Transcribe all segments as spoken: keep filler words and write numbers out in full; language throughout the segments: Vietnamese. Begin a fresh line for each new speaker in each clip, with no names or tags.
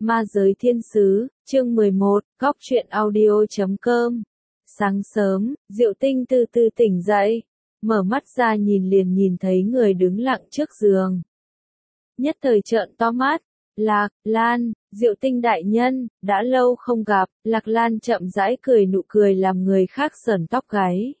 Ma giới thiên sứ, chương mười một, góc truyện audio chấm com. Sáng sớm, Diệu Tinh từ từ tỉnh dậy, mở mắt ra nhìn liền nhìn thấy người đứng lặng trước giường. Nhất thời trợn to mắt, Lạc Lan, Diệu Tinh đại nhân, đã lâu không gặp. Lạc Lan chậm rãi cười, nụ cười làm người khác sởn tóc gáy.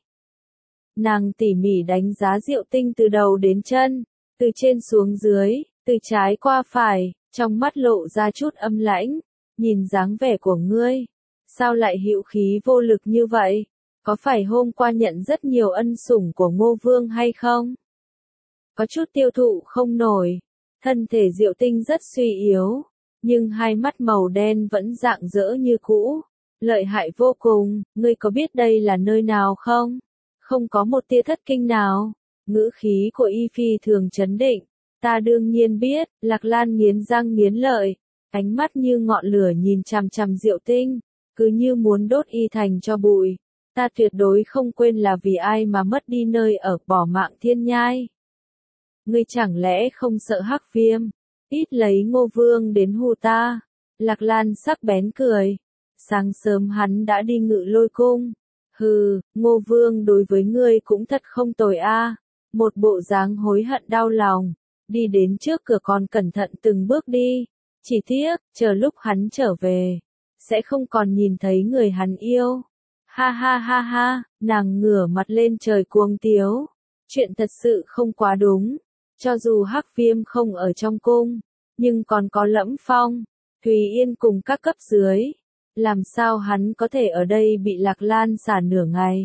Nàng tỉ mỉ đánh giá Diệu Tinh từ đầu đến chân, từ trên xuống dưới, từ trái qua phải, trong mắt lộ ra chút âm lãnh. Nhìn dáng vẻ của ngươi, sao lại hữu khí vô lực như vậy? Có phải hôm qua nhận rất nhiều ân sủng của Ngô Vương hay không? Có chút tiêu thụ không nổi. Thân thể Diệu Tinh rất suy yếu, nhưng hai mắt màu đen vẫn rạng rỡ như cũ. Lợi hại vô cùng. Ngươi có biết đây là nơi nào không? Không có một tia thất kinh nào. Ngữ khí của Y Phi thường trấn định. Ta đương nhiên biết. Lạc Lan nghiến răng nghiến lợi, ánh mắt như ngọn lửa nhìn chằm chằm Diệu Tinh, cứ như muốn đốt Y thành cho bụi. Ta tuyệt đối không quên là vì ai mà mất đi nơi ở, bỏ mạng thiên nhai. Ngươi chẳng lẽ không sợ Hắc Viêm, ít lấy Ngô Vương đến hù ta? Lạc Lan sắc bén cười. Sáng sớm hắn đã đi Ngự Lôi cung. Hừ, Ngô Vương đối với ngươi cũng thật không tồi a. Một bộ dáng hối hận đau lòng. Đi đến trước cửa còn cẩn thận từng bước đi. Chỉ tiếc, chờ lúc hắn trở về, sẽ không còn nhìn thấy người hắn yêu. Ha ha ha ha, nàng ngửa mặt lên trời cuồng tiếu. Chuyện thật sự không quá đúng. Cho dù Hắc Viêm không ở trong cung, nhưng còn có Lẫm Phong, Thùy Yên cùng các cấp dưới. Làm sao hắn có thể ở đây bị Lạc Lan xả nửa ngày?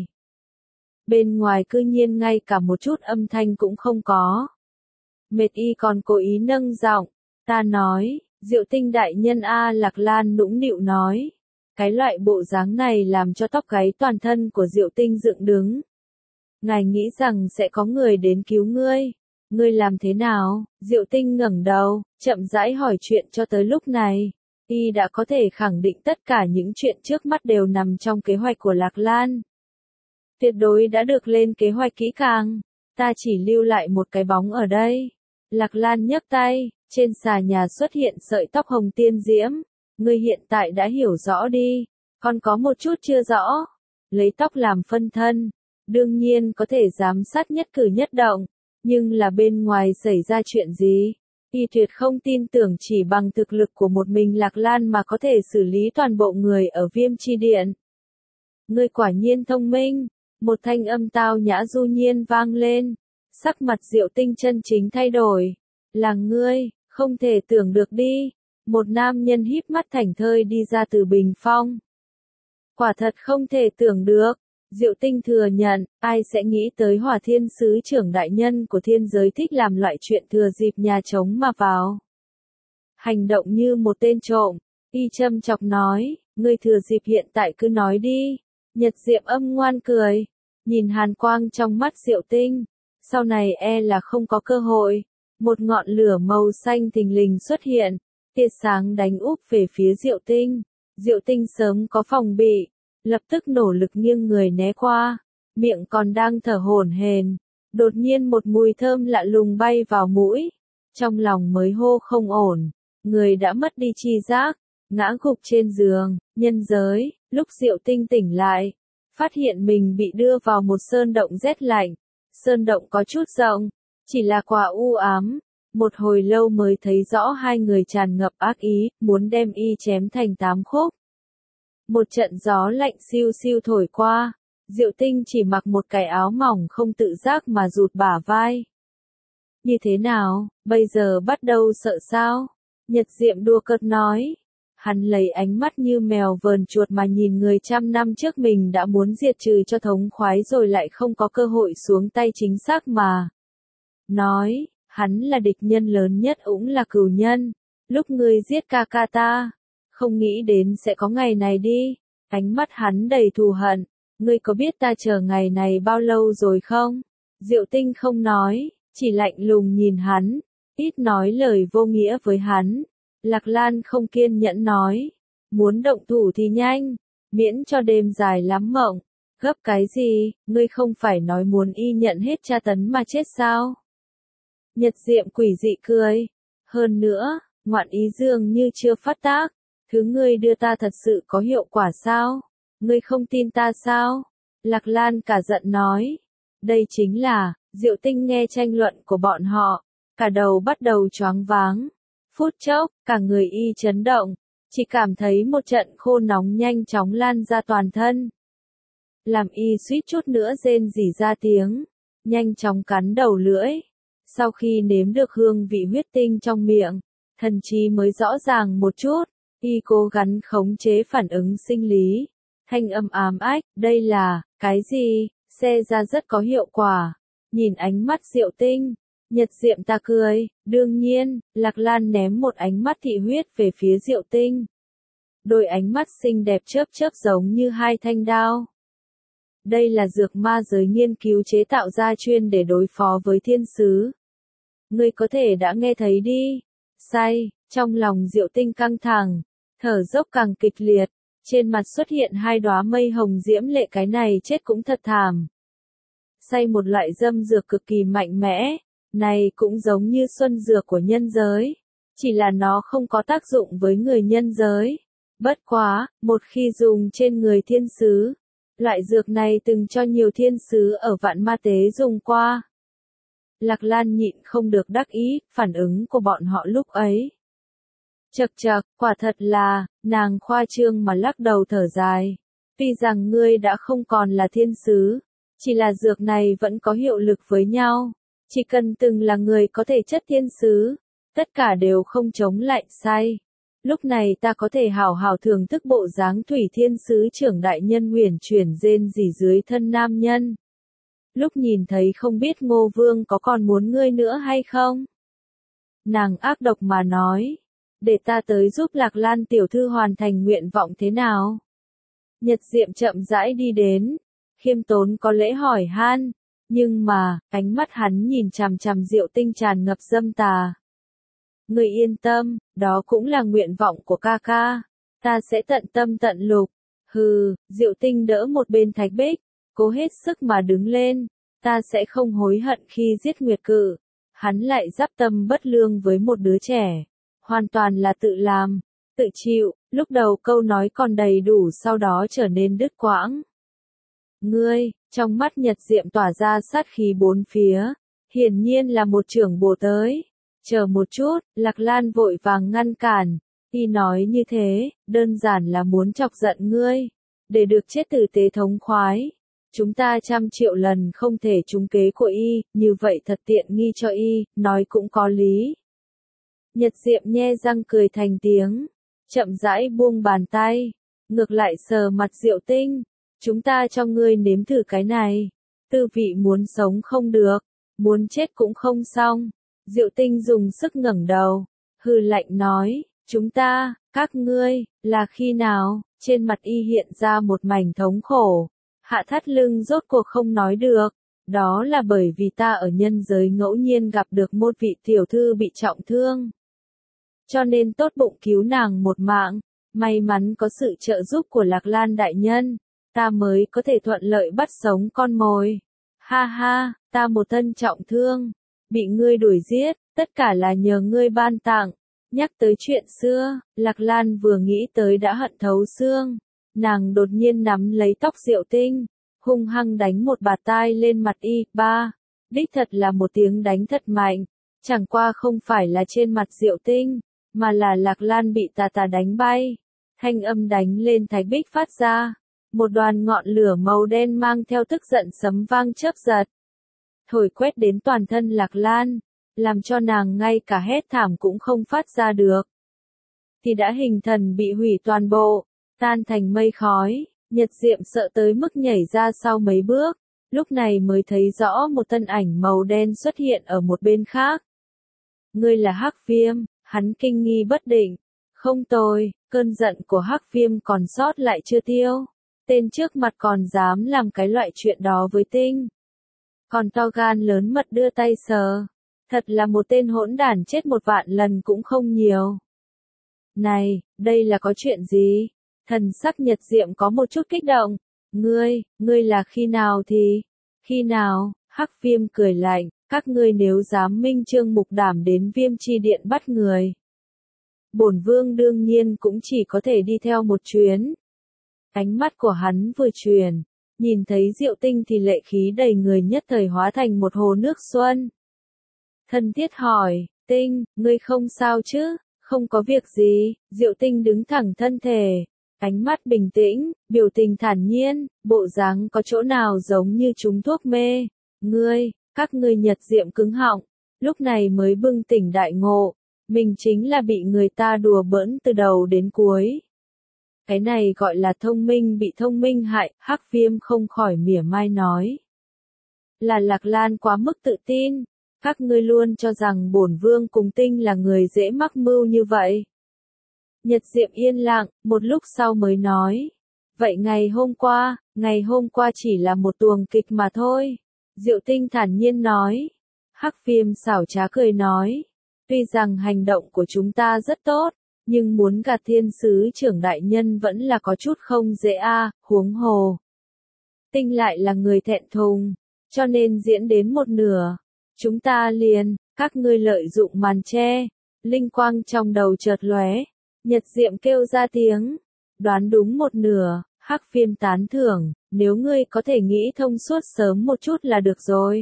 Bên ngoài cư nhiên ngay cả một chút âm thanh cũng không có. Mệt Y còn cố ý nâng giọng. Ta nói, Diệu Tinh đại nhân a. Lạc Lan nũng nịu nói. Cái loại bộ dáng này làm cho tóc gáy toàn thân của Diệu Tinh dựng đứng. Ngài nghĩ rằng sẽ có người đến cứu ngươi. Ngươi làm thế nào? Diệu Tinh ngẩng đầu, chậm rãi hỏi chuyện. Cho tới lúc này, Y đã có thể khẳng định tất cả những chuyện trước mắt đều nằm trong kế hoạch của Lạc Lan. Tuyệt đối đã được lên kế hoạch kỹ càng. Ta chỉ lưu lại một cái bóng ở đây. Lạc Lan nhấc tay, trên xà nhà xuất hiện sợi tóc hồng tiên diễm. Ngươi hiện tại đã hiểu rõ đi, còn có một chút chưa rõ. Lấy tóc làm phân thân, đương nhiên có thể giám sát nhất cử nhất động, nhưng là bên ngoài xảy ra chuyện gì? Y tuyệt không tin tưởng chỉ bằng thực lực của một mình Lạc Lan mà có thể xử lý toàn bộ người ở Viêm Chi Điện. Ngươi quả nhiên thông minh. Một thanh âm tao nhã du nhiên vang lên. Sắc mặt Diệu Tinh chân chính thay đổi. Là ngươi, không thể tưởng được đi. Một nam nhân híp mắt thảnh thơi đi ra từ bình phong. Quả thật không thể tưởng được. Diệu Tinh thừa nhận, ai sẽ nghĩ tới Hỏa Thiên Sứ trưởng đại nhân của thiên giới thích làm loại chuyện thừa dịp nhà trống mà vào. Hành động như một tên trộm. Y châm chọc nói, ngươi thừa dịp hiện tại cứ nói đi. Nhật Diệm âm ngoan cười, nhìn hàn quang trong mắt Diệu Tinh. Sau này e là không có cơ hội. Một ngọn lửa màu xanh thình lình xuất hiện. Tia sáng đánh úp về phía Diệu Tinh. Diệu Tinh sớm có phòng bị, lập tức nỗ lực nghiêng người né qua, miệng còn đang thở hổn hển. Đột nhiên một mùi thơm lạ lùng bay vào mũi, trong lòng mới hô không ổn, người đã mất đi tri giác, ngã gục trên giường. Nhân giới, lúc Diệu Tinh tỉnh lại, phát hiện mình bị đưa vào một sơn động rét lạnh. Sơn động có chút rộng, chỉ là quá u ám. Một hồi lâu mới thấy rõ hai người tràn ngập ác ý, muốn đem Y chém thành tám khúc. Một trận gió lạnh siêu siêu thổi qua, Diệu Tinh chỉ mặc một cái áo mỏng không tự giác mà rụt bả vai. Như thế nào, bây giờ bắt đầu sợ sao? Nhật Diệm đùa cợt nói. Hắn lấy ánh mắt như mèo vờn chuột mà nhìn người trăm năm trước mình đã muốn diệt trừ cho thống khoái rồi lại không có cơ hội xuống tay chính xác mà. Nói. Hắn là địch nhân lớn nhất cũng là cừu nhân. Lúc ngươi giết ca ca ta, không nghĩ đến sẽ có ngày này đi. Ánh mắt hắn đầy thù hận. Ngươi có biết ta chờ ngày này bao lâu rồi không? Diệu Tinh không nói, chỉ lạnh lùng nhìn hắn, ít nói lời vô nghĩa với hắn. Lạc Lan không kiên nhẫn nói, muốn động thủ thì nhanh, miễn cho đêm dài lắm mộng. Gấp cái gì, ngươi không phải nói muốn Y nhận hết tra tấn mà chết sao? Nhật Diệm quỷ dị cười. Hơn nữa, ngoạn ý dường như chưa phát tác. Thứ ngươi đưa ta thật sự có hiệu quả sao? Ngươi không tin ta sao? Lạc Lan cả giận nói. Đây chính là, Diệu Tinh nghe tranh luận của bọn họ, cả đầu bắt đầu choáng váng. Phút chốc, cả người y chấn động, chỉ cảm thấy một trận khô nóng nhanh chóng lan ra toàn thân. Làm y suýt chút nữa rên rỉ ra tiếng, nhanh chóng cắn đầu lưỡi. Sau khi nếm được hương vị huyết tinh trong miệng, thần trí mới rõ ràng một chút, y cố gắng khống chế phản ứng sinh lý. Thanh âm ám ách, đây là, cái gì, xe ra rất có hiệu quả. Nhìn ánh mắt Diệu Tinh, Nhật Diệm ta cười, đương nhiên, Lạc Lan ném một ánh mắt thị huyết về phía Diệu Tinh. Đôi ánh mắt xinh đẹp chớp chớp giống như hai thanh đao. Đây là dược ma giới nghiên cứu chế tạo ra chuyên để đối phó với thiên sứ. Ngươi có thể đã nghe thấy đi. Say, trong lòng Diệu Tinh căng thẳng, thở dốc càng kịch liệt, trên mặt xuất hiện hai đóa mây hồng diễm lệ, cái này chết cũng thật thảm. Say một loại dâm dược cực kỳ mạnh mẽ, này cũng giống như xuân dược của nhân giới, chỉ là nó không có tác dụng với người nhân giới. Bất quá, một khi dùng trên người thiên sứ, loại dược này từng cho nhiều thiên sứ ở Vạn Ma Tế dùng qua. Lạc Lan nhịn không được đắc ý, phản ứng của bọn họ lúc ấy. Chậc chậc, quả thật là, nàng khoa trương mà lắc đầu thở dài. Tuy rằng ngươi đã không còn là thiên sứ, chỉ là dược này vẫn có hiệu lực với nhau. Chỉ cần từng là người có thể chất thiên sứ, tất cả đều không chống lại say. Lúc này ta có thể hào hào thưởng thức bộ dáng thủy thiên sứ trưởng đại nhân huyền chuyển rên rỉ dưới thân nam nhân. Lúc nhìn thấy không biết Ngô Vương có còn muốn ngươi nữa hay không? Nàng ác độc mà nói. Để ta tới giúp Lạc Lan tiểu thư hoàn thành nguyện vọng thế nào? Nhật Diệm chậm rãi đi đến, khiêm tốn có lễ hỏi han, nhưng mà, ánh mắt hắn nhìn chằm chằm Diệu Tinh tràn ngập dâm tà. Người yên tâm, đó cũng là nguyện vọng của ca ca, ta sẽ tận tâm tận lục. Hừ, Diệu Tinh đỡ một bên thạch bích, cố hết sức mà đứng lên, ta sẽ không hối hận khi giết Nguyệt Cự. Hắn lại giáp tâm bất lương với một đứa trẻ. Hoàn toàn là tự làm, tự chịu, lúc đầu câu nói còn đầy đủ sau đó trở nên đứt quãng. Ngươi, trong mắt Nhật Diệm tỏa ra sát khí bốn phía, hiển nhiên là một trưởng bồ tới. Chờ một chút, Lạc Lan vội vàng ngăn cản, y nói như thế, đơn giản là muốn chọc giận ngươi, để được chết tử tế thống khoái. Chúng ta trăm triệu lần không thể trúng kế của y, như vậy thật tiện nghi cho y, nói cũng có lý. Nhật Diệm nhe răng cười thành tiếng, chậm rãi buông bàn tay, ngược lại sờ mặt Diệu Tinh, chúng ta cho ngươi nếm thử cái này, tư vị muốn sống không được, muốn chết cũng không xong. Diệu Tinh dùng sức ngẩng đầu, hừ lạnh nói, chúng ta, các ngươi, là khi nào? Trên mặt y hiện ra một mảnh thống khổ, hạ thắt lưng rốt cuộc không nói được. Đó là bởi vì ta ở nhân giới ngẫu nhiên gặp được một vị tiểu thư bị trọng thương. Cho nên tốt bụng cứu nàng một mạng, may mắn có sự trợ giúp của Lạc Lan đại nhân, ta mới có thể thuận lợi bắt sống con mồi. Ha ha, ta một thân trọng thương, bị ngươi đuổi giết, tất cả là nhờ ngươi ban tặng. Nhắc tới chuyện xưa, Lạc Lan vừa nghĩ tới đã hận thấu xương, nàng đột nhiên nắm lấy tóc Diệu Tinh, hung hăng đánh một bạt tai lên mặt y. Ba, đích thật là một tiếng đánh thật mạnh, chẳng qua không phải là trên mặt Diệu Tinh, mà là Lạc Lan bị tà tà đánh bay. Thanh âm đánh lên thạch bích phát ra, một đoàn ngọn lửa màu đen mang theo tức giận sấm vang chớp giật, thổi quét đến toàn thân Lạc Lan, làm cho nàng ngay cả hét thảm cũng không phát ra được. Thì đã hình thần bị hủy toàn bộ, tan thành mây khói. Nhật Diệm sợ tới mức nhảy ra sau mấy bước, lúc này mới thấy rõ một thân ảnh màu đen xuất hiện ở một bên khác. Ngươi là Hắc Viêm, hắn kinh nghi bất định. Không tồi, cơn giận của Hắc Viêm còn sót lại chưa tiêu. Tên trước mặt còn dám làm cái loại chuyện đó với Tinh. Còn to gan lớn mật đưa tay sờ. Thật là một tên hỗn đản, chết một vạn lần cũng không nhiều. Này, đây là có chuyện gì? Thần sắc Nhật Diệm có một chút kích động. Ngươi, ngươi là khi nào thì? Khi nào? Hắc Viêm cười lạnh, các ngươi nếu dám minh chương mục đảm đến Viêm Chi Điện bắt người. bổn vương đương nhiên cũng chỉ có thể đi theo một chuyến. Ánh mắt của hắn vừa chuyển, nhìn thấy Diệu Tinh thì lệ khí đầy người nhất thời hóa thành một hồ nước xuân. Thân thiết hỏi, Tinh, ngươi không sao chứ? Không có việc gì. Diệu Tinh đứng thẳng thân thể, ánh mắt bình tĩnh, biểu tình thản nhiên, bộ dáng có chỗ nào giống như trúng thuốc mê. Ngươi, các ngươi Nhật Diệm cứng họng, lúc này mới bừng tỉnh đại ngộ, mình chính là bị người ta đùa bỡn từ đầu đến cuối. Cái này gọi là thông minh bị thông minh hại, Hắc Viêm không khỏi mỉa mai nói. Là Lạc Lan quá mức tự tin, các ngươi luôn cho rằng bổn vương cùng Tinh là người dễ mắc mưu như vậy. Nhật Diệm yên lặng, một lúc sau mới nói. Vậy ngày hôm qua, ngày hôm qua chỉ là một tuồng kịch mà thôi. Diệu Tinh thản nhiên nói. Hắc Viêm xảo trá cười nói. Tuy rằng hành động của chúng ta rất tốt, nhưng muốn gạt thiên sứ trưởng đại nhân vẫn là có chút không dễ a, huống hồ. Tinh lại là người thẹn thùng, cho nên diễn đến một nửa. Chúng ta liền, các ngươi lợi dụng màn che, linh quang trong đầu chợt lóe, Nhật Diệm kêu ra tiếng, đoán đúng một nửa, Hắc Viêm tán thưởng, nếu ngươi có thể nghĩ thông suốt sớm một chút là được rồi.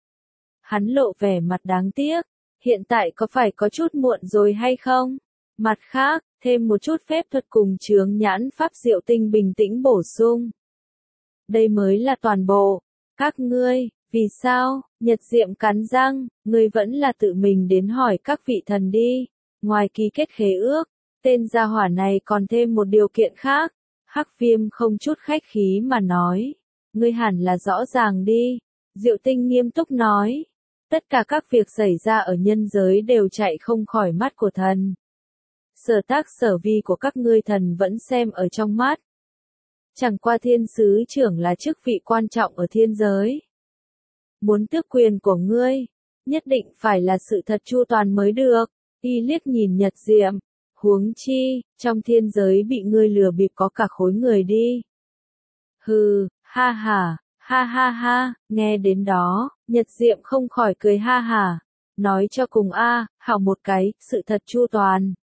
Hắn lộ vẻ mặt đáng tiếc, hiện tại có phải có chút muộn rồi hay không? Mặt khác, thêm một chút phép thuật cùng chướng nhãn pháp Diệu Tinh bình tĩnh bổ sung. Đây mới là toàn bộ. Các ngươi, vì sao? Nhật Diệm cắn răng, ngươi vẫn là tự mình đến hỏi các vị thần đi. Ngoài ký kết khế ước, tên gia hỏa này còn thêm một điều kiện khác. Hắc Viêm không chút khách khí mà nói. Ngươi hẳn là rõ ràng đi. Diệu Tinh nghiêm túc nói. Tất cả các việc xảy ra ở nhân giới đều chạy không khỏi mắt của thần. Sở tác sở vi của các ngươi thần vẫn xem ở trong mắt. Chẳng qua thiên sứ trưởng là chức vị quan trọng ở thiên giới. Muốn tước quyền của ngươi, nhất định phải là sự thật chu toàn mới được. Y liếc nhìn Nhật Diệm, huống chi, trong thiên giới bị ngươi lừa bịp có cả khối người đi. Hừ, ha ha, ha ha ha, nghe đến đó, Nhật Diệm không khỏi cười ha ha. Nói cho cùng a, hảo một cái, sự thật chu toàn.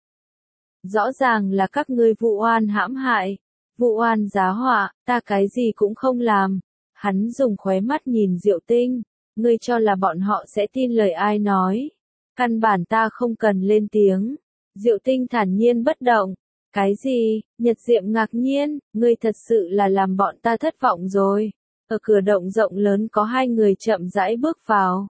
Rõ ràng là các ngươi vụ oan hãm hại, vụ oan giá họa, ta cái gì cũng không làm. Hắn dùng khóe mắt nhìn Diệu Tinh, ngươi cho là bọn họ sẽ tin lời ai nói. Căn bản ta không cần lên tiếng. Diệu Tinh thản nhiên bất động. Cái gì? Nhật Diệm ngạc nhiên, ngươi thật sự là làm bọn ta thất vọng rồi. Ở cửa động rộng lớn có hai người chậm rãi bước vào.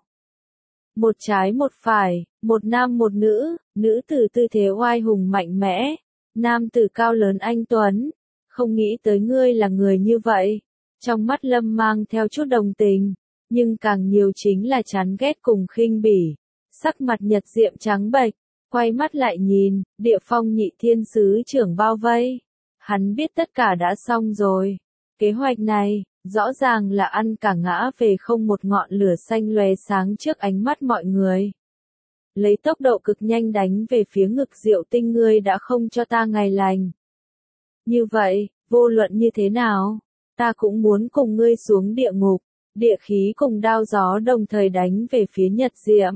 Một trái một phải, một nam một nữ, nữ tử tư thế oai hùng mạnh mẽ, nam tử cao lớn anh tuấn. Không nghĩ tới ngươi là người như vậy. Trong mắt Lâm mang theo chút đồng tình, nhưng càng nhiều chính là chán ghét cùng khinh bỉ. Sắc mặt Nhật Diệm trắng bệch, quay mắt lại nhìn, Địa Phong nhị thiên sứ trưởng bao vây. Hắn biết tất cả đã xong rồi. Kế hoạch này, rõ ràng là ăn cả ngã về không, một ngọn lửa xanh lóe sáng trước ánh mắt mọi người. Lấy tốc độ cực nhanh đánh về phía ngực Diệu Tinh, ngươi đã không cho ta ngày lành. Như vậy, vô luận như thế nào, ta cũng muốn cùng ngươi xuống địa ngục. Địa khí cùng đao gió đồng thời đánh về phía Nhật Diệm.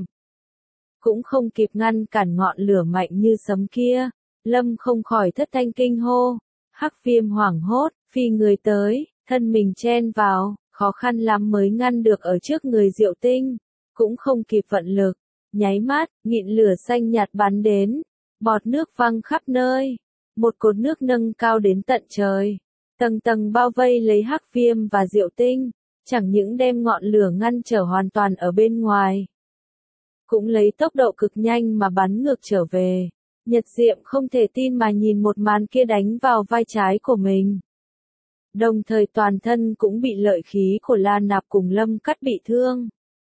Cũng không kịp ngăn cản ngọn lửa mạnh như sấm kia, Lâm không khỏi thất thanh kinh hô. Hắc Viêm hoảng hốt, phi người tới, thân mình chen vào, khó khăn lắm mới ngăn được ở trước người Diệu Tinh, cũng không kịp vận lực, nháy mắt, ngọn lửa xanh nhạt bắn đến, bọt nước văng khắp nơi, một cột nước nâng cao đến tận trời, tầng tầng bao vây lấy Hắc Viêm và Diệu Tinh, chẳng những đem ngọn lửa ngăn trở hoàn toàn ở bên ngoài, cũng lấy tốc độ cực nhanh mà bắn ngược trở về. Nhật Diệm không thể tin mà nhìn một màn kia đánh vào vai trái của mình. Đồng thời toàn thân cũng bị lợi khí của La Nạp cùng Lâm cắt bị thương.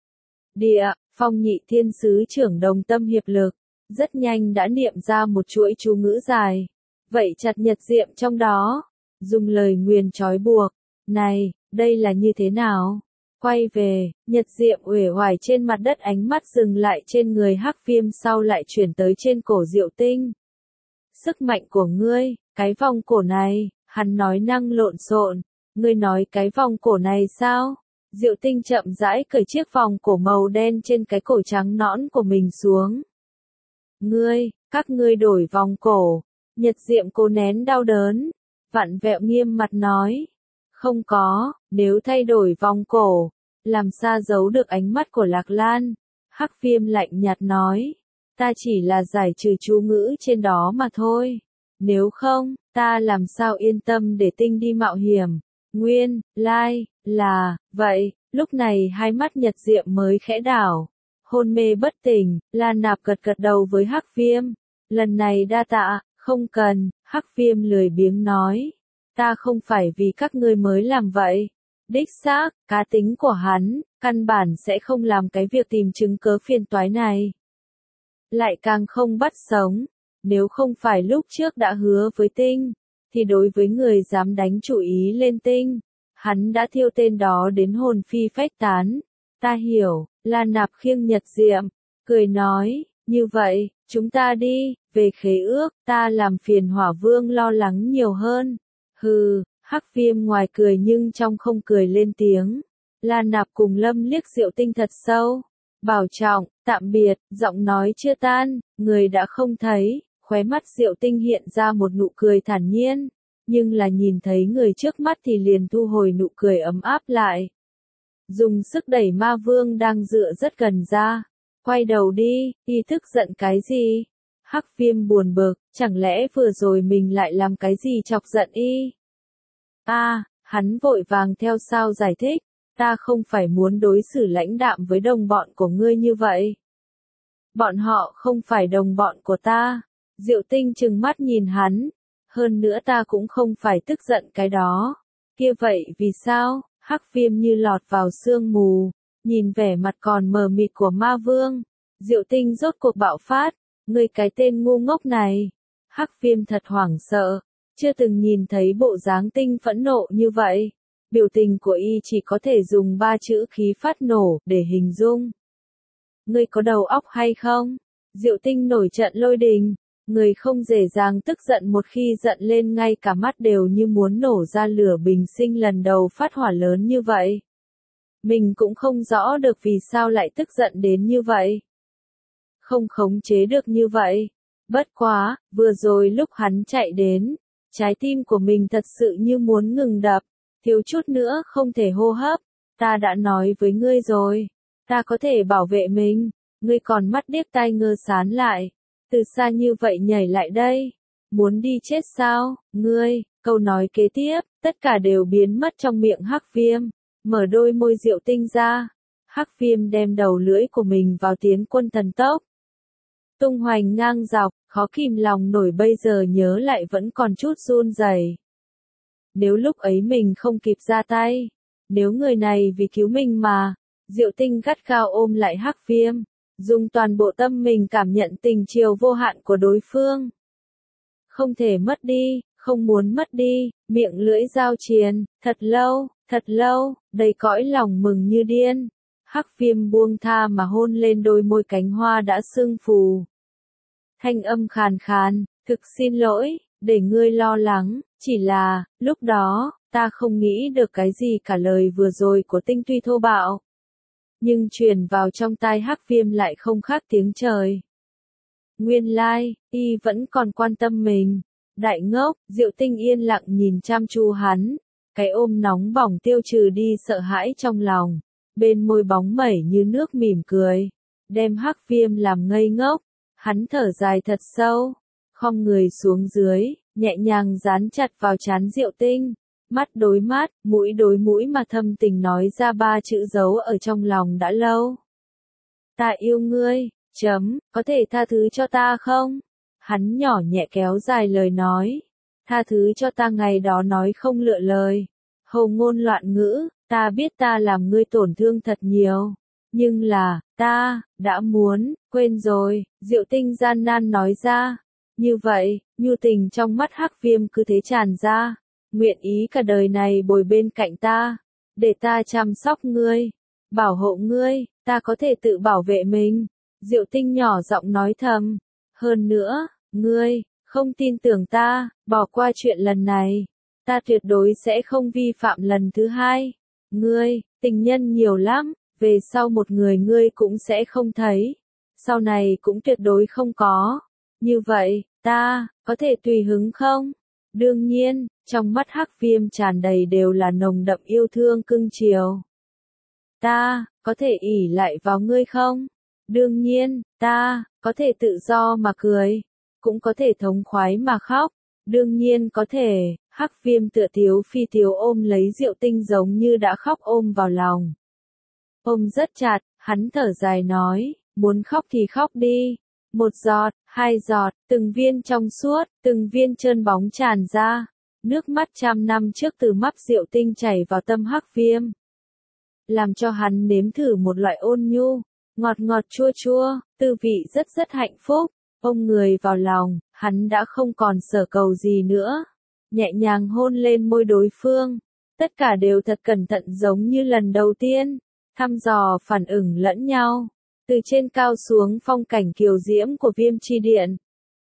Địa, Phong nhị thiên sứ trưởng đồng tâm hiệp lực, rất nhanh đã niệm ra một chuỗi chú ngữ dài. Vậy chặt Nhật Diệm trong đó, dùng lời nguyền trói buộc. Này, đây là như thế nào? Quay về, Nhật Diệm uể oải trên mặt đất, ánh mắt dừng lại trên người Hắc Viêm, sau lại chuyển tới trên cổ Diệu Tinh. Sức mạnh của ngươi, cái vòng cổ này, hắn nói năng lộn xộn, ngươi nói cái vòng cổ này sao? Diệu Tinh chậm rãi cởi chiếc vòng cổ màu đen trên cái cổ trắng nõn của mình xuống. Ngươi, Các ngươi đổi vòng cổ. Nhật Diệm cố nén đau đớn, vặn vẹo nghiêm mặt nói. Không có, nếu thay đổi vòng cổ, làm sao giấu được ánh mắt của Lạc Lan. Hắc Viêm lạnh nhạt nói. Ta chỉ là giải trừ chú ngữ trên đó mà thôi. Nếu không, ta làm sao yên tâm để tinh đi mạo hiểm. Nguyên, lai, là, vậy, lúc này hai mắt Nhật Diệm mới khẽ đảo. Hôn mê bất tỉnh, La Nạp gật gật đầu với Hắc Viêm. Lần này đa tạ, không cần, Hắc Viêm lười biếng nói. Ta không phải vì các ngươi mới làm vậy. Đích xác, cá tính của hắn, căn bản sẽ không làm cái việc tìm chứng cớ phiền toái này. Lại càng không bắt sống. Nếu không phải lúc trước đã hứa với Tinh, thì đối với người dám đánh chủ ý lên Tinh, hắn đã thiêu tên đó đến hồn phi phách tán. Ta hiểu, La Nạp khiêng Nhật Diệm, cười nói, như vậy, chúng ta đi, về khế ước, ta làm phiền Hỏa Vương lo lắng nhiều hơn. Hừ, Hắc Viêm ngoài cười nhưng trong không cười lên tiếng. La Nạp cùng Lâm liếc Diệu Tinh thật sâu. Bảo trọng, tạm biệt, giọng nói chưa tan, người đã không thấy, khóe mắt Diệu Tinh hiện ra một nụ cười thản nhiên, nhưng là nhìn thấy người trước mắt thì liền thu hồi nụ cười ấm áp lại. Dùng sức đẩy Ma Vương đang dựa rất gần ra. Quay đầu đi, y tức giận cái gì? Hắc Viêm buồn bực, chẳng lẽ vừa rồi mình lại làm cái gì chọc giận y? A, à, hắn vội vàng theo sau giải thích, ta không phải muốn đối xử lãnh đạm với đồng bọn của ngươi như vậy. Bọn họ không phải đồng bọn của ta. Diệu Tinh trừng mắt nhìn hắn, hơn nữa ta cũng không phải tức giận cái đó. Kia vậy vì sao? Hắc Viêm như lọt vào sương mù, nhìn vẻ mặt còn mờ mịt của Ma Vương. Diệu Tinh rốt cuộc bạo phát, ngươi cái tên ngu ngốc này. Hắc Viêm thật hoảng sợ, chưa từng nhìn thấy bộ dáng Tinh phẫn nộ như vậy. Biểu tình của y chỉ có thể dùng ba chữ khí phát nổ để hình dung. Ngươi có đầu óc hay không? Diệu Tinh nổi trận lôi đình, người không dễ dàng tức giận, một khi giận lên ngay cả mắt đều như muốn nổ ra lửa bình sinh, lần đầu phát hỏa lớn như vậy. Mình cũng không rõ được vì sao lại tức giận đến như vậy. Không khống chế được như vậy. Bất quá, vừa rồi lúc hắn chạy đến, trái tim của mình thật sự như muốn ngừng đập, thiếu chút nữa không thể hô hấp. Ta đã nói với ngươi rồi, ta có thể bảo vệ mình, ngươi còn mắt điếc tai ngơ sán lại. Từ xa như vậy nhảy lại đây, muốn đi chết sao, ngươi, câu nói kế tiếp, tất cả đều biến mất trong miệng Hắc Viêm, mở đôi môi Diệu Tinh ra. Hắc Viêm đem đầu lưỡi của mình vào tiến quân thần tốc. Tung hoành ngang dọc, khó kìm lòng nổi, bây giờ nhớ lại vẫn còn chút run rẩy. Nếu lúc ấy mình không kịp ra tay, nếu người này vì cứu mình mà, Diệu Tinh gắt gao ôm lại Hắc Viêm, dùng toàn bộ tâm mình cảm nhận tình chiều vô hạn của đối phương. Không thể mất đi, không muốn mất đi, miệng lưỡi giao triền, thật lâu, thật lâu, đầy cõi lòng mừng như điên. Hắc Viêm buông tha mà hôn lên đôi môi cánh hoa đã sưng phù. Thanh âm khàn khàn, thực xin lỗi, để ngươi lo lắng, chỉ là, lúc đó, ta không nghĩ được cái gì cả. Lời vừa rồi của Tinh tuy thô bạo, nhưng truyền vào trong tai Hắc Viêm lại không khác tiếng trời. Nguyên lai, y vẫn còn quan tâm mình. Đại ngốc, Diệu Tinh yên lặng nhìn chăm chú hắn, cái ôm nóng bỏng tiêu trừ đi sợ hãi trong lòng, bên môi bóng mẩy như nước mỉm cười, đem Hắc Viêm làm ngây ngốc. Hắn thở dài thật sâu, khom người xuống dưới, nhẹ nhàng dán chặt vào trán Diệu Tinh, mắt đối mắt, mũi đối mũi mà thâm tình nói ra ba chữ giấu ở trong lòng đã lâu. Ta yêu ngươi, chấm, có thể tha thứ cho ta không? Hắn nhỏ nhẹ kéo dài lời nói, tha thứ cho ta ngày đó nói không lựa lời, hầu ngôn loạn ngữ, ta biết ta làm ngươi tổn thương thật nhiều. Nhưng là, ta, đã muốn, quên rồi, Diệu Tinh gian nan nói ra. Như vậy, nhu tình trong mắt Hắc Viêm cứ thế tràn ra. Nguyện ý cả đời này bồi bên cạnh ta, để ta chăm sóc ngươi, bảo hộ ngươi, ta có thể tự bảo vệ mình. Diệu Tinh nhỏ giọng nói thầm. Hơn nữa, ngươi, không tin tưởng ta, bỏ qua chuyện lần này. Ta tuyệt đối sẽ không vi phạm lần thứ hai. Ngươi, tình nhân nhiều lắm. Về sau một người ngươi cũng sẽ không thấy, sau này cũng tuyệt đối không có. Như vậy, ta, có thể tùy hứng không? Đương nhiên, trong mắt Hắc Viêm tràn đầy đều là nồng đậm yêu thương cưng chiều. Ta, có thể ỷ lại vào ngươi không? Đương nhiên, ta, có thể tự do mà cười, cũng có thể thống khoái mà khóc. Đương nhiên có thể, Hắc Viêm tựa tiếu phi tiếu ôm lấy Diệu Tinh giống như đã khóc ôm vào lòng. Ôm rất chặt, hắn thở dài nói, muốn khóc thì khóc đi. Một giọt, hai giọt, từng viên trong suốt, từng viên trơn bóng tràn ra. Nước mắt trăm năm trước từ mắt Diệu Tinh chảy vào tâm Hắc Viêm. Làm cho hắn nếm thử một loại ôn nhu, ngọt ngọt chua chua, tư vị rất rất hạnh phúc. Ôm người vào lòng, hắn đã không còn sở cầu gì nữa. Nhẹ nhàng hôn lên môi đối phương. Tất cả đều thật cẩn thận giống như lần đầu tiên. Thăm dò phản ứng lẫn nhau. Từ trên cao xuống phong cảnh kiều diễm của Viêm Chi Điện.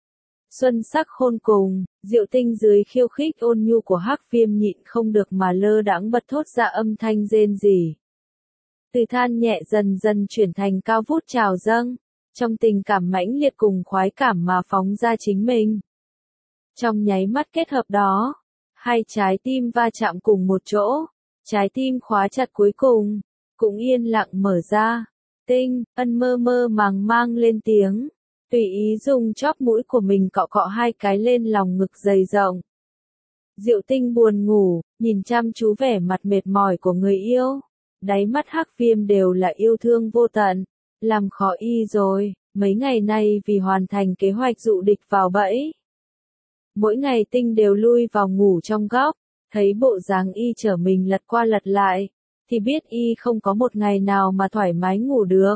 Xuân sắc khôn cùng, Diệu Tinh dưới khiêu khích ôn nhu của Hắc Viêm nhịn không được mà lơ đãng bật thốt ra âm thanh rên rỉ. Từ than nhẹ dần dần chuyển thành cao vút trào dâng, trong tình cảm mãnh liệt cùng khoái cảm mà phóng ra chính mình. Trong nháy mắt kết hợp đó, hai trái tim va chạm cùng một chỗ, trái tim khóa chặt cuối cùng, cũng yên lặng mở ra. Tinh, ân mơ mơ màng mang lên tiếng, tùy ý dùng chóp mũi của mình cọ cọ hai cái lên lòng ngực dày rộng. Diệu Tinh buồn ngủ, nhìn chăm chú vẻ mặt mệt mỏi của người yêu. Đáy mắt Hắc Viêm đều là yêu thương vô tận, làm khó y rồi, mấy ngày nay vì hoàn thành kế hoạch dụ địch vào bẫy. Mỗi ngày Tinh đều lui vào ngủ trong góc, thấy bộ dáng y trở mình lật qua lật lại, thì biết y không có một ngày nào mà thoải mái ngủ được.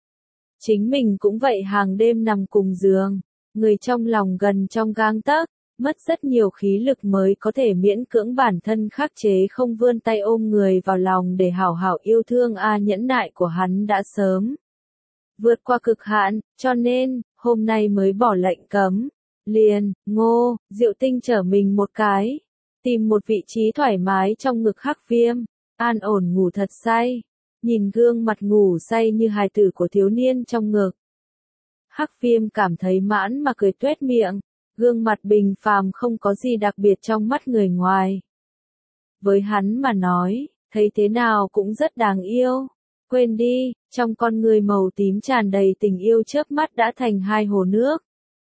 Chính mình cũng vậy, hàng đêm nằm cùng giường, người trong lòng gần trong gang tấc, mất rất nhiều khí lực mới có thể miễn cưỡng bản thân khắc chế không vươn tay ôm người vào lòng để hảo hảo yêu thương. A nhẫn nại của hắn đã sớm vượt qua cực hạn, cho nên, hôm nay mới bỏ lệnh cấm. Liền, ngô, Diệu Tinh trở mình một cái, tìm một vị trí thoải mái trong ngực Hắc Viêm, an ổn ngủ thật say, nhìn gương mặt ngủ say như hài tử của thiếu niên trong ngực. Hắc Viêm cảm thấy mãn mà cười tuét miệng, gương mặt bình phàm không có gì đặc biệt trong mắt người ngoài. Với hắn mà nói, thấy thế nào cũng rất đáng yêu. Quên đi, trong con người màu tím tràn đầy tình yêu chớp mắt đã thành hai hồ nước.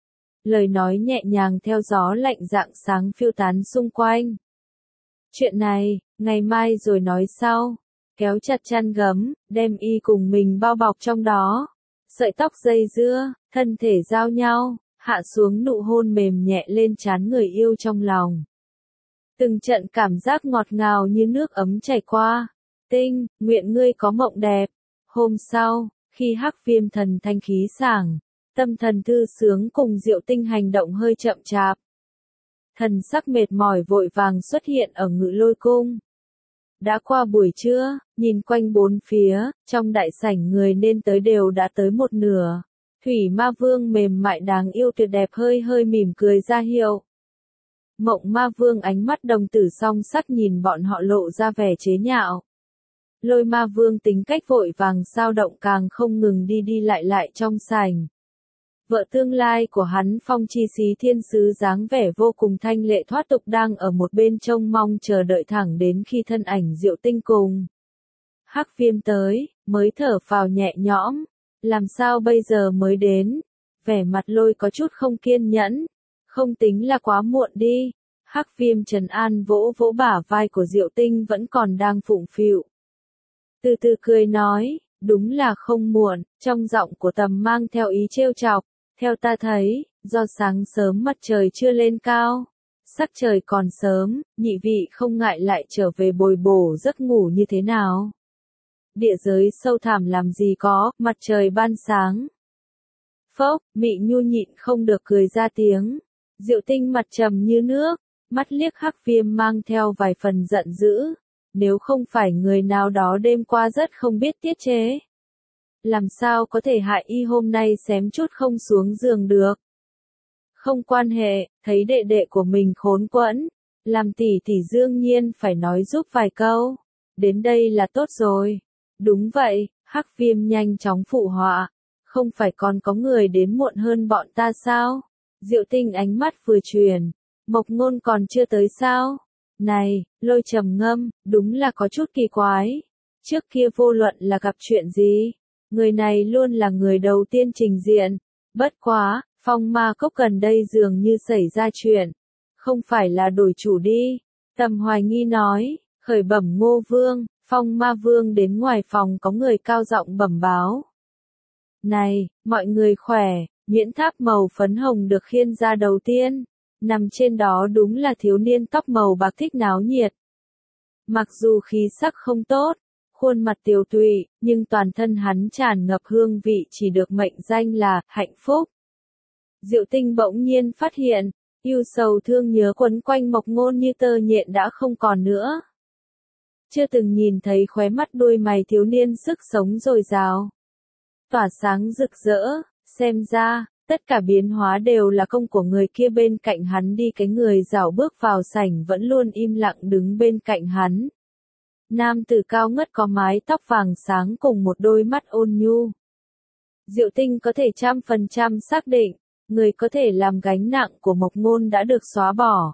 Lời nói nhẹ nhàng theo gió lạnh rạng sáng phiêu tán xung quanh. Chuyện này, ngày mai rồi nói sau. Kéo chặt chăn gấm, đem y cùng mình bao bọc trong đó. Sợi tóc dây dưa, thân thể giao nhau, hạ xuống nụ hôn mềm nhẹ lên trán người yêu trong lòng. Từng trận cảm giác ngọt ngào như nước ấm chảy qua. Tinh, nguyện ngươi có mộng đẹp. Hôm sau, khi Hắc Viêm thần thanh khí sảng, tâm thần thư sướng cùng Diệu Tinh hành động hơi chậm chạp. Thần sắc mệt mỏi vội vàng xuất hiện ở Ngự Lôi Cung. Đã qua buổi trưa, nhìn quanh bốn phía, trong đại sảnh người nên tới đều đã tới một nửa. Thủy Ma Vương mềm mại đáng yêu tuyệt đẹp hơi hơi mỉm cười ra hiệu. Mộng Ma Vương ánh mắt đồng tử song sắc nhìn bọn họ lộ ra vẻ chế nhạo. Lôi Ma Vương tính cách vội vàng sao động càng không ngừng đi đi lại lại trong sảnh. Vợ tương lai của hắn Phong Chi Xí Thiên Sứ dáng vẻ vô cùng thanh lệ thoát tục đang ở một bên trông mong chờ đợi thẳng đến khi thân ảnh Diệu Tinh cùng Hắc Viêm tới, mới thở phào nhẹ nhõm. Làm sao bây giờ mới đến? Vẻ mặt Lôi có chút không kiên nhẫn. Không tính là quá muộn đi. Hắc Viêm trấn an vỗ vỗ bả vai của Diệu Tinh vẫn còn đang phụng phịu. Từ từ cười nói, đúng là không muộn, trong giọng của Tầm mang theo ý trêu chọc. Theo ta thấy, do sáng sớm mặt trời chưa lên cao, sắc trời còn sớm, nhị vị không ngại lại trở về bồi bổ giấc ngủ như thế nào? Địa giới sâu thẳm làm gì có, mặt trời ban sáng. Phốc, Mị Nhu nhịn không được cười ra tiếng. Diệu Tinh mặt trầm như nước, mắt liếc Hắc Viêm mang theo vài phần giận dữ. Nếu không phải người nào đó đêm qua rất không biết tiết chế, làm sao có thể hại y hôm nay xém chút không xuống giường được. Không quan hệ, thấy đệ đệ của mình khốn quẫn, làm tỷ tỷ đương nhiên phải nói giúp vài câu. Đến đây là tốt rồi. Đúng vậy, Hắc Viêm nhanh chóng phụ họa. Không phải còn có người đến muộn hơn bọn ta sao? Diệu Tinh ánh mắt vừa chuyển, Mộc Ngôn còn chưa tới sao? Này, Lôi trầm ngâm, đúng là có chút kỳ quái. Trước kia vô luận là gặp chuyện gì, người này luôn là người đầu tiên trình diện. Bất quá, Phong Ma Cốc gần đây dường như xảy ra chuyện. Không phải là đổi chủ đi. Tầm hoài nghi nói, khởi bẩm Ngô Vương, Phong Ma Vương đến ngoài phòng có người cao giọng bẩm báo. Này, mọi người khỏe, nhuyễn tháp màu phấn hồng được khiên ra đầu tiên. Nằm trên đó đúng là thiếu niên tóc màu bạc thích náo nhiệt. Mặc dù khí sắc không tốt, khuôn mặt tiều tụy, nhưng toàn thân hắn tràn ngập hương vị chỉ được mệnh danh là hạnh phúc. Diệu Tinh bỗng nhiên phát hiện, ưu sầu thương nhớ quấn quanh Mộc Ngôn như tơ nhện đã không còn nữa. Chưa từng nhìn thấy khóe mắt đôi mày thiếu niên sức sống dồi dào, tỏa sáng rực rỡ, xem ra, tất cả biến hóa đều là công của người kia bên cạnh hắn đi. Cái người rảo bước vào sảnh vẫn luôn im lặng đứng bên cạnh hắn. Nam tử cao ngất có mái tóc vàng sáng cùng một đôi mắt ôn nhu. Diệu Tinh có thể trăm phần trăm xác định, người có thể làm gánh nặng của Mộc Ngôn đã được xóa bỏ.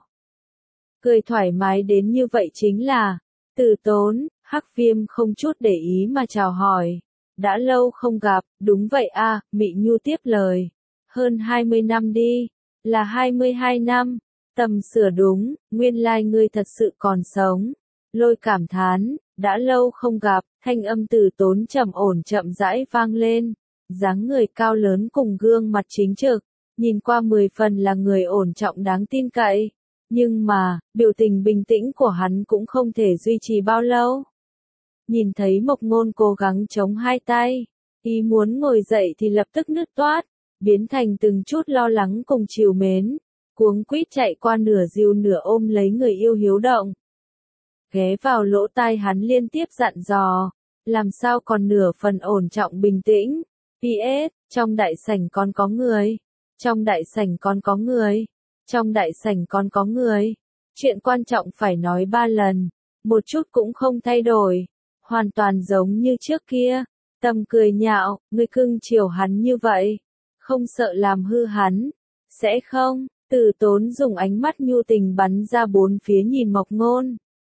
Cười thoải mái đến như vậy chính là, Từ Tốn. Hắc Viêm không chút để ý mà chào hỏi. Đã lâu không gặp, đúng vậy a, Mị Nhu tiếp lời. Hơn hai mươi năm đi, là hai mươi hai năm, tầm sửa đúng, nguyên lai ngươi thật sự còn sống. Lôi cảm thán, đã lâu không gặp, thanh âm Từ Tốn trầm ổn chậm rãi vang lên. Dáng người cao lớn cùng gương mặt chính trực, nhìn qua mười phần là người ổn trọng đáng tin cậy. Nhưng mà, biểu tình bình tĩnh của hắn cũng không thể duy trì bao lâu. Nhìn thấy Mộc Ngôn cố gắng chống hai tay, ý muốn ngồi dậy thì lập tức nứt toát, biến thành từng chút lo lắng cùng trìu mến, cuống quýt chạy qua nửa dìu nửa ôm lấy người yêu hiếu động. Ghé vào lỗ tai hắn liên tiếp dặn dò, làm sao còn nửa phần ổn trọng bình tĩnh. pê ét, trong đại sảnh còn có người, trong đại sảnh còn có người, trong đại sảnh còn có người. Chuyện quan trọng phải nói ba lần, một chút cũng không thay đổi, hoàn toàn giống như trước kia. Tâm cười nhạo, ngươi cưng chiều hắn như vậy, không sợ làm hư hắn, sẽ không? Từ Tốn dùng ánh mắt nhu tình bắn ra bốn phía nhìn Mộc Ngôn.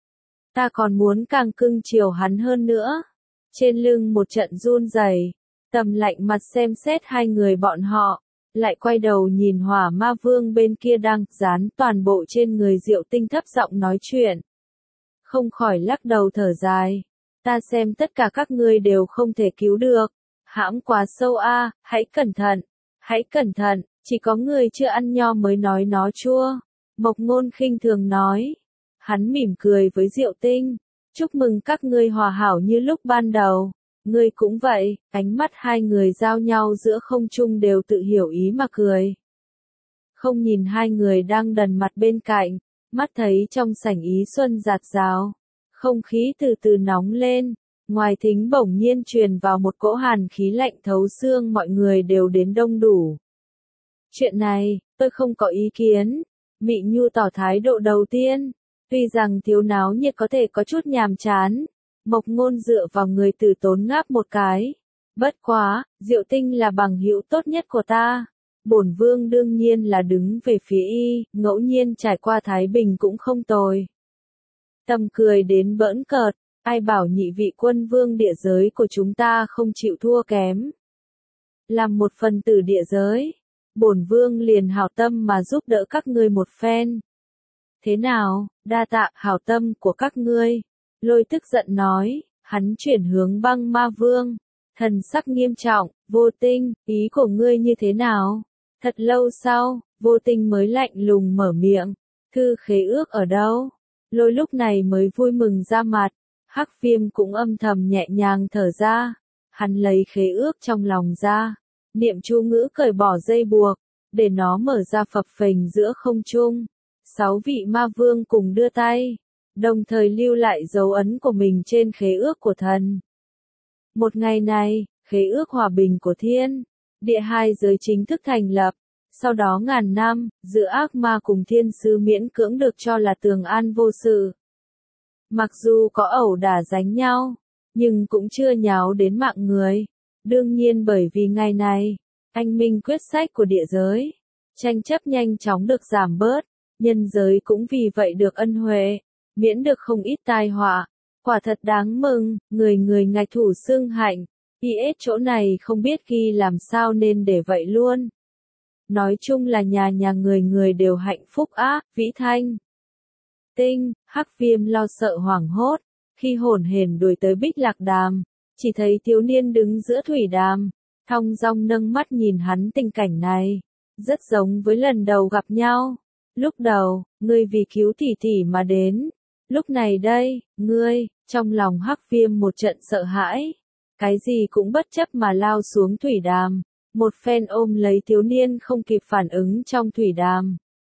Ta còn muốn càng cưng chiều hắn hơn nữa. Trên lưng một trận run rẩy, Tầm lạnh mặt xem xét hai người bọn họ, lại quay đầu nhìn Hỏa Ma Vương bên kia đang dán toàn bộ trên người Diệu Tinh thấp giọng nói chuyện. Không khỏi lắc đầu thở dài. Ta xem tất cả các ngươi đều không thể cứu được. Hãm quá sâu a, hãy cẩn thận, hãy cẩn thận, chỉ có người chưa ăn nho mới nói nó chua. Mộc Ngôn khinh thường nói. Hắn mỉm cười với Diệu Tinh. Chúc mừng các ngươi hòa hảo như lúc ban đầu. Ngươi cũng vậy. Ánh mắt hai người giao nhau giữa không trung đều tự hiểu ý mà cười. Không nhìn hai người đang đần mặt bên cạnh, mắt thấy trong sảnh ý xuân rạt rào. Không khí từ từ nóng lên, ngoài thính bỗng nhiên truyền vào một cỗ hàn khí lạnh thấu xương. Mọi người đều đến đông đủ. Chuyện này, tôi không có ý kiến. Mị Nhu tỏ thái độ đầu tiên. Tuy rằng thiếu náo nhiệt có thể có chút nhàm chán. Mộc Ngôn dựa vào người Từ Tốn ngáp một cái. Bất quá, Diệu Tinh là bằng hữu tốt nhất của ta. Bổn vương đương nhiên là đứng về phía y, ngẫu nhiên trải qua thái bình cũng không tồi. Tầm cười đến bỡn cợt, ai bảo nhị vị quân vương địa giới của chúng ta không chịu thua kém. Làm một phần tử địa giới, bổn vương liền hảo tâm mà giúp đỡ các ngươi một phen. Thế nào, đa tạ hảo tâm của các ngươi. Lôi tức giận nói, hắn chuyển hướng Băng Ma Vương. Thần sắc nghiêm trọng, Vô Tinh, ý của ngươi như thế nào? Thật lâu sau, Vô Tinh mới lạnh lùng mở miệng. Thư khế ước ở đâu? Lôi lúc này mới vui mừng ra mặt. Hắc Viêm cũng âm thầm nhẹ nhàng thở ra. Hắn lấy khế ước trong lòng ra. Niệm chú ngữ cởi bỏ dây buộc, để nó mở ra phập phềnh giữa không trung. Sáu vị ma vương cùng đưa tay, đồng thời lưu lại dấu ấn của mình trên khế ước của thần. Một ngày này, khế ước hòa bình của thiên, địa hai giới chính thức thành lập. Sau đó ngàn năm, giữa ác ma cùng thiên sứ miễn cưỡng được cho là tường an vô sự. Mặc dù có ẩu đả đánh nhau, nhưng cũng chưa nháo đến mạng người. Đương nhiên bởi vì ngày này, anh minh quyết sách của địa giới. tranh chấp nhanh chóng được giảm bớt, nhân giới cũng vì vậy được ân huệ, miễn được không ít tai họa. Quả thật đáng mừng, người người ngạch thủ xưng hạnh, i ét chỗ này không biết ghi làm sao nên để vậy luôn. Nói chung là nhà nhà người người đều hạnh phúc á, Vĩ Thanh. Tinh, Hắc Viêm lo sợ hoảng hốt, khi hồn hển đuổi tới Bích Lạc Đàm, chỉ thấy thiếu niên đứng giữa thủy đàm, thong dong nâng mắt nhìn hắn. Tình cảnh này rất giống với lần đầu gặp nhau. Lúc đầu, ngươi vì cứu tỷ tỷ mà đến, lúc này đây, ngươi, trong lòng Hắc Viêm một trận sợ hãi, cái gì cũng bất chấp mà lao xuống thủy đàm, một phen ôm lấy thiếu niên không kịp phản ứng trong thủy đàm.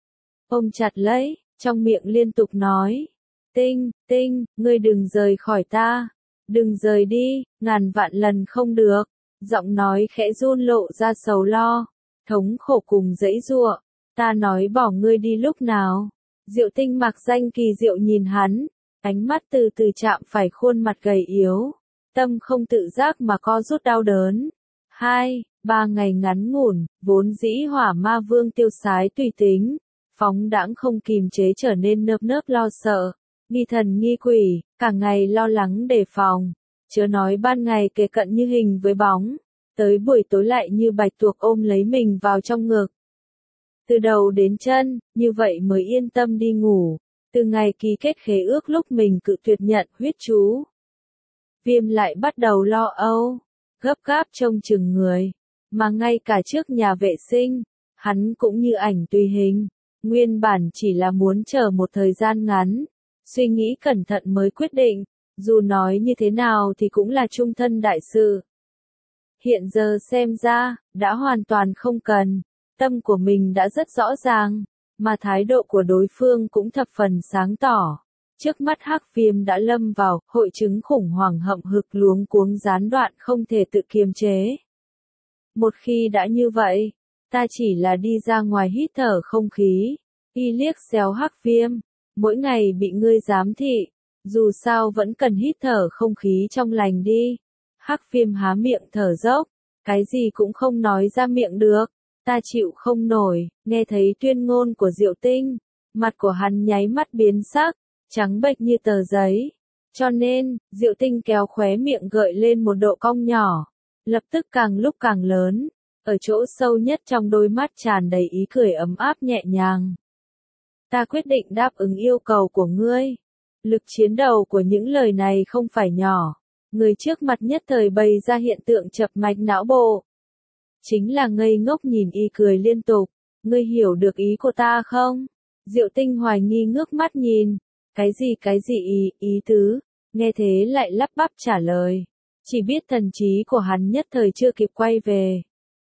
Ôm chặt lấy, trong miệng liên tục nói, Tinh, Tinh, ngươi đừng rời khỏi ta, đừng rời đi, ngàn vạn lần không được. Giọng nói khẽ run lộ ra sầu lo, thống khổ cùng dãy giụa. Ta nói bỏ ngươi đi lúc nào? Diệu Tinh mặc danh kỳ diệu nhìn hắn, ánh mắt từ từ chạm phải khuôn mặt gầy yếu, tâm không tự giác mà co rút đau đớn. Hai, ba ngày ngắn ngủn, vốn dĩ Hỏa Ma Vương tiêu sái tùy tính, phóng đãng không kìm chế trở nên nơm nớp lo sợ, nghi thần nghi quỷ, cả ngày lo lắng đề phòng. Chớ nói ban ngày kề cận như hình với bóng, tới buổi tối lại như bạch tuộc ôm lấy mình vào trong ngực. Từ đầu đến chân, như vậy mới yên tâm đi ngủ, từ ngày ký kết khế ước lúc mình cự tuyệt nhận huyết chú. Viêm lại bắt đầu lo âu, gấp gáp trông chừng người, mà ngay cả trước nhà vệ sinh, hắn cũng như ảnh tùy hình, nguyên bản chỉ là muốn chờ một thời gian ngắn, suy nghĩ cẩn thận mới quyết định. Dù nói như thế nào thì cũng là chung thân đại sự. Hiện giờ xem ra, đã hoàn toàn không cần, tâm của mình đã rất rõ ràng, mà thái độ của đối phương cũng thập phần sáng tỏ. Trước mắt Hắc Viêm đã lâm vào hội chứng khủng hoảng hậm hực luống cuống gián đoạn không thể tự kiềm chế. Một khi đã như vậy, ta chỉ là đi ra ngoài hít thở không khí. Y liếc xéo Hắc Viêm, mỗi ngày bị ngươi giám thị. Dù sao vẫn cần hít thở không khí trong lành đi. Hắc Viêm há miệng thở dốc, cái gì cũng không nói ra miệng được. Ta chịu không nổi, nghe thấy tuyên ngôn của Diệu Tinh, mặt của hắn nháy mắt biến sắc, trắng bệch như tờ giấy. Cho nên, Diệu Tinh kéo khóe miệng gợi lên một độ cong nhỏ, lập tức càng lúc càng lớn, ở chỗ sâu nhất trong đôi mắt tràn đầy ý cười ấm áp nhẹ nhàng. Ta quyết định đáp ứng yêu cầu của ngươi. Lực chiến đầu của những lời này không phải nhỏ, người trước mặt nhất thời bày ra hiện tượng chập mạch não bộ. Chính là ngây ngốc nhìn y cười liên tục, ngươi hiểu được ý của ta không? Diệu Tinh hoài nghi ngước mắt nhìn, cái gì cái gì ý, ý tứ, nghe thế lại lắp bắp trả lời, chỉ biết thần trí của hắn nhất thời chưa kịp quay về.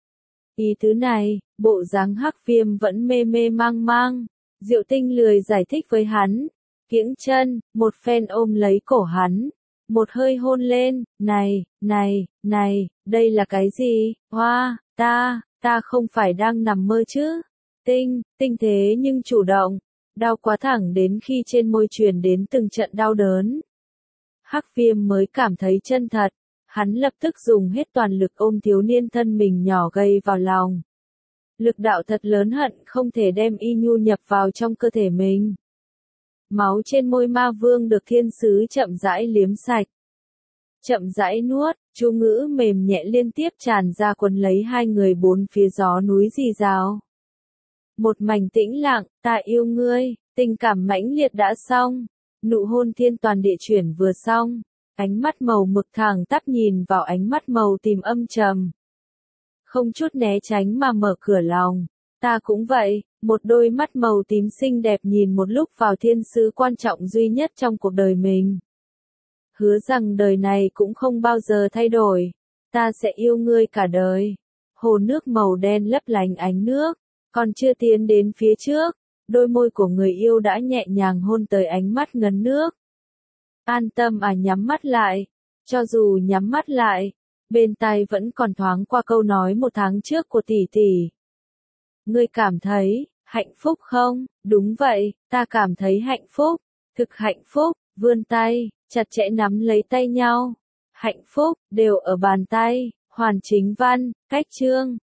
Ý tứ này, bộ dáng Hắc Viêm vẫn mê mê mang mang, Diệu Tinh lười giải thích với hắn. Kiễng chân, một phen ôm lấy cổ hắn, một hơi hôn lên, này, này, này, đây là cái gì, hoa, ta, ta không phải đang nằm mơ chứ, tinh, tinh thế nhưng chủ động, đau quá thẳng đến khi trên môi truyền đến từng trận đau đớn. Hắc Viêm mới cảm thấy chân thật, hắn lập tức dùng hết toàn lực ôm thiếu niên thân mình nhỏ gầy vào lòng. Lực đạo thật lớn hận không thể đem y nhu nhập vào trong cơ thể mình. Máu trên môi ma vương được thiên sứ chậm rãi liếm sạch. Chậm rãi nuốt, chú ngữ mềm nhẹ liên tiếp tràn ra quấn lấy hai người bốn phía gió núi rì rào. Một mảnh tĩnh lặng, ta yêu ngươi, tình cảm mãnh liệt đã xong. Nụ hôn thiên toàn địa chuyển vừa xong, ánh mắt màu mực thẳng tắp nhìn vào ánh mắt màu tím âm trầm. Không chút né tránh mà mở cửa lòng. Ta cũng vậy, một đôi mắt màu tím xinh đẹp nhìn một lúc vào thiên sứ quan trọng duy nhất trong cuộc đời mình. Hứa rằng đời này cũng không bao giờ thay đổi. Ta sẽ yêu ngươi cả đời. Hồ nước màu đen lấp lánh ánh nước, còn chưa tiến đến phía trước, đôi môi của người yêu đã nhẹ nhàng hôn tới ánh mắt ngấn nước. An tâm à, nhắm mắt lại. Cho dù nhắm mắt lại, bên tai vẫn còn thoáng qua câu nói một tháng trước của tỷ tỷ. Ngươi cảm thấy hạnh phúc không? Đúng vậy, ta cảm thấy hạnh phúc, thực hạnh phúc. Vươn tay, chặt chẽ nắm lấy tay nhau. Hạnh phúc đều ở bàn tay. Hoàn Chính Văn, cách chương